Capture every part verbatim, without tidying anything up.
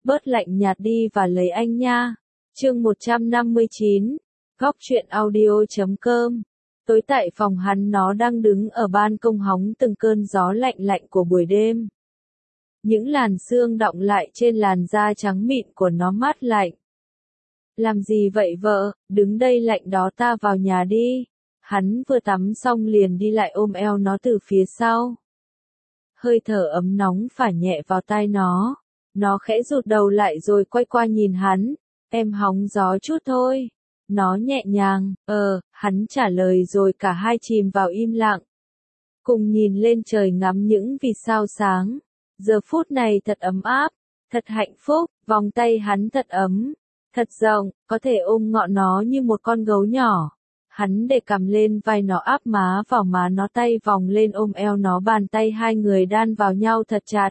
bớt lạnh nhạt đi và lấy anh nha. Chương một trăm năm mươi chín, Góc truyện audio chấm com. Tối tại phòng hắn, nó đang đứng ở ban công hóng từng cơn gió lạnh lạnh của buổi đêm. Những làn sương đọng lại trên làn da trắng mịn của nó mát lạnh. Làm gì vậy vợ, đứng đây lạnh đó, ta vào nhà đi. Hắn vừa tắm xong liền đi lại ôm eo nó từ phía sau. Hơi thở ấm nóng phả nhẹ vào tai nó. Nó khẽ rụt đầu lại rồi quay qua nhìn hắn. Em hóng gió chút thôi. Nó nhẹ nhàng, ờ, hắn trả lời rồi cả hai chìm vào im lặng. Cùng nhìn lên trời ngắm những vì sao sáng. Giờ phút này thật ấm áp, thật hạnh phúc, vòng tay hắn thật ấm, thật rộng, có thể ôm ngọn nó như một con gấu nhỏ. Hắn để cằm lên vai nó, áp má vào má nó, tay vòng lên ôm eo nó, bàn tay hai người đan vào nhau thật chặt.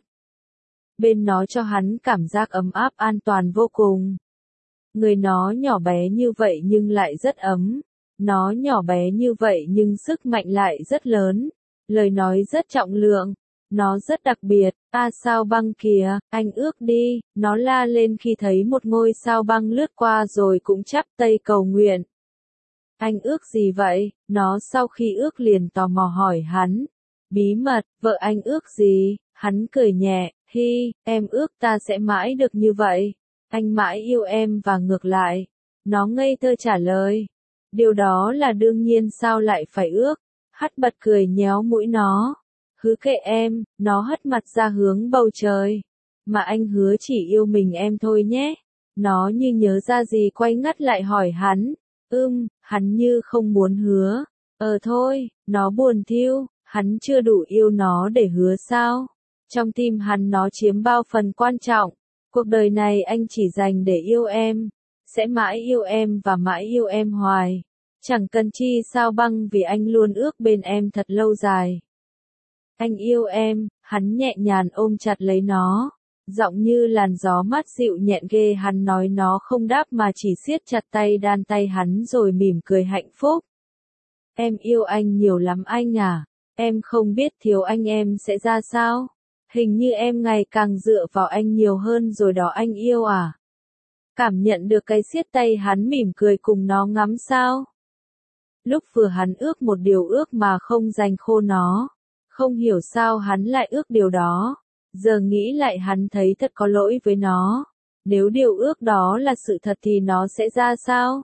Bên nó cho hắn cảm giác ấm áp an toàn vô cùng. Người nó nhỏ bé như vậy nhưng lại rất ấm. Nó nhỏ bé như vậy nhưng sức mạnh lại rất lớn. Lời nói rất trọng lượng. Nó rất đặc biệt. À, sao băng kìa, anh ước đi. Nó la lên khi thấy một ngôi sao băng lướt qua rồi cũng chắp tay cầu nguyện. Anh ước gì vậy? Nó sau khi ước liền tò mò hỏi hắn. Bí mật, vợ anh ước gì? Hắn cười nhẹ, hi, em ước ta sẽ mãi được như vậy. Anh mãi yêu em và ngược lại. Nó ngây thơ trả lời. Điều đó là đương nhiên, sao lại phải ước? Hắt bật cười nhéo mũi nó. Hứ kệ em, nó hất mặt ra hướng bầu trời. Mà anh hứa chỉ yêu mình em thôi nhé. Nó như nhớ ra gì quay ngắt lại hỏi hắn. Ưm, hắn như không muốn hứa. Ờ thôi, nó buồn thiêu, hắn chưa đủ yêu nó để hứa sao? Trong tim hắn nó chiếm bao phần quan trọng. Cuộc đời này anh chỉ dành để yêu em, sẽ mãi yêu em và mãi yêu em hoài. Chẳng cần chi sao băng vì anh luôn ước bên em thật lâu dài. Anh yêu em, hắn nhẹ nhàng ôm chặt lấy nó. Giọng như làn gió mát dịu nhẹ ghê, hắn nói. Nó không đáp mà chỉ siết chặt tay đan tay hắn rồi mỉm cười hạnh phúc. Em yêu anh nhiều lắm anh à, em không biết thiếu anh em sẽ ra sao. Hình như em ngày càng dựa vào anh nhiều hơn rồi đó anh yêu à. Cảm nhận được cái siết tay hắn, mỉm cười cùng nó ngắm sao. Lúc vừa hắn ước một điều ước mà không dành khô nó. Không hiểu sao hắn lại ước điều đó. Giờ nghĩ lại hắn thấy thật có lỗi với nó. Nếu điều ước đó là sự thật thì nó sẽ ra sao?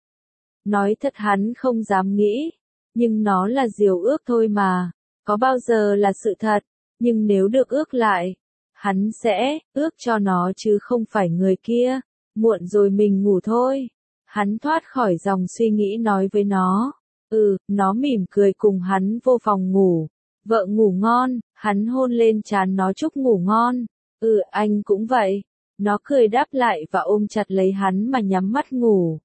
Nói thật hắn không dám nghĩ. Nhưng nó là điều ước thôi mà. Có bao giờ là sự thật. Nhưng nếu được ước lại, hắn sẽ ước cho nó chứ không phải người kia. Muộn rồi mình ngủ thôi. Hắn thoát khỏi dòng suy nghĩ nói với nó. Ừ, nó mỉm cười cùng hắn vô phòng ngủ. Vợ ngủ ngon, hắn hôn lên trán nó chúc ngủ ngon. Ừ, anh cũng vậy. Nó cười đáp lại và ôm chặt lấy hắn mà nhắm mắt ngủ.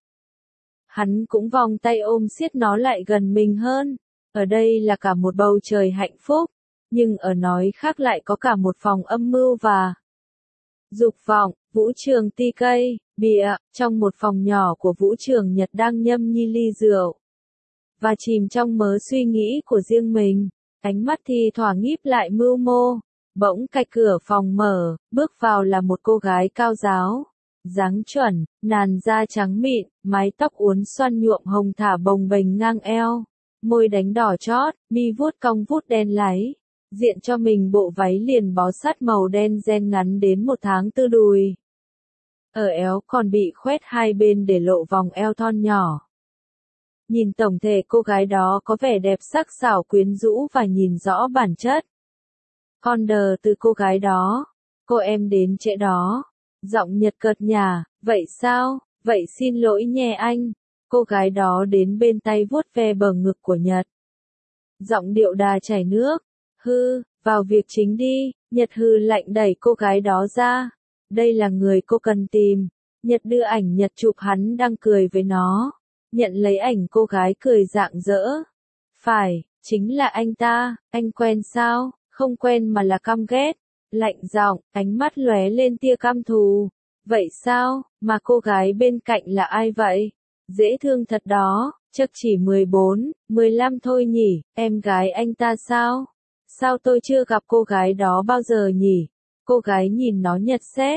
Hắn cũng vòng tay ôm siết nó lại gần mình hơn. Ở đây là cả một bầu trời hạnh phúc. Nhưng ở nói khác lại có cả một phòng âm mưu và dục vọng. Vũ trường ti cây, bịa, trong một phòng nhỏ của vũ trường Nhật đang nhâm nhi ly rượu. Và chìm trong mớ suy nghĩ của riêng mình. Ánh mắt thì thoảng híp lại mưu mô. Bỗng cạch cửa phòng mở, bước vào là một cô gái cao ráo. Dáng chuẩn, làn da trắng mịn, mái tóc uốn xoăn nhuộm hồng thả bồng bềnh ngang eo. Môi đánh đỏ chót, mi vuốt cong vút đen láy. Diện cho mình bộ váy liền bó sát màu đen ren ngắn đến một tháng tư đùi. Ở eo còn bị khoét hai bên để lộ vòng eo thon nhỏ. Nhìn tổng thể cô gái đó có vẻ đẹp sắc sảo quyến rũ và nhìn rõ bản chất. Con đờ từ cô gái đó. Cô em đến trễ đó. Giọng Nhật cợt nhả, vậy sao, vậy xin lỗi nhé anh. Cô gái đó đến bên tay vuốt ve bờ ngực của Nhật. Giọng điệu đà chảy nước. Hư, vào việc chính đi. Nhật hư lạnh đẩy cô gái đó ra. Đây là người cô cần tìm. Nhật đưa ảnh Nhật chụp hắn đang cười với nó. Nhận lấy ảnh cô gái cười rạng rỡ. Phải, chính là anh ta, anh quen sao? Không quen mà là căm ghét. Lạnh giọng, ánh mắt lóe lên tia căm thù. Vậy sao, mà cô gái bên cạnh là ai vậy? Dễ thương thật đó, chắc chỉ mười bốn, mười lăm thôi nhỉ, em gái anh ta sao? Sao tôi chưa gặp cô gái đó bao giờ nhỉ? Cô gái nhìn nó nhật sét.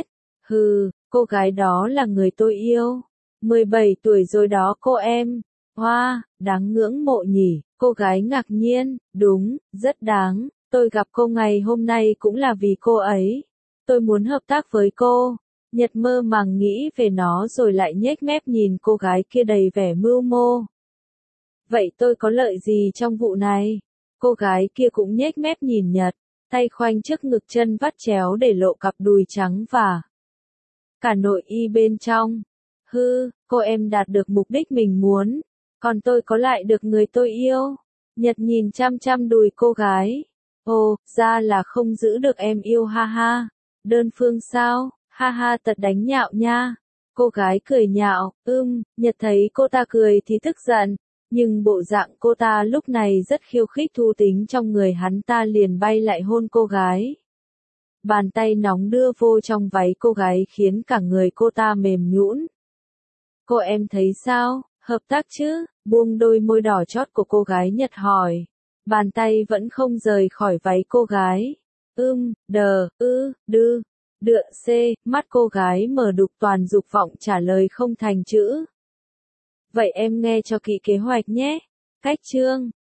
Hừ, cô gái đó là người tôi yêu. mười bảy tuổi rồi đó cô em. Hoa, wow, đáng ngưỡng mộ nhỉ, cô gái ngạc nhiên, đúng, rất đáng. Tôi gặp cô ngày hôm nay cũng là vì cô ấy. Tôi muốn hợp tác với cô. Nhật mơ màng nghĩ về nó rồi lại nhếch mép nhìn cô gái kia đầy vẻ mưu mô. Vậy tôi có lợi gì trong vụ này? Cô gái kia cũng nhếch mép nhìn Nhật, tay khoanh trước ngực chân vắt chéo để lộ cặp đùi trắng và cả nội y bên trong. Hư, cô em đạt được mục đích mình muốn, còn tôi có lại được người tôi yêu. Nhật nhìn chăm chăm đùi cô gái. Ồ, ra là không giữ được em yêu ha ha. Đơn phương sao, ha ha tật đánh nhạo nha. Cô gái cười nhạo, ưm, Nhật thấy cô ta cười thì tức giận. Nhưng bộ dạng cô ta lúc này rất khiêu khích thú tính trong người hắn ta liền bay lại hôn cô gái. Bàn tay nóng đưa vô trong váy cô gái khiến cả người cô ta mềm nhũn. Cô em thấy sao, hợp tác chứ? Buông đôi môi đỏ chót của cô gái Nhật hỏi. Bàn tay vẫn không rời khỏi váy cô gái. Ưm, đờ, ư, đư, đựa c, mắt cô gái mở đục toàn dục vọng trả lời không thành chữ. Vậy em nghe cho kỹ kế hoạch nhé. Cách chương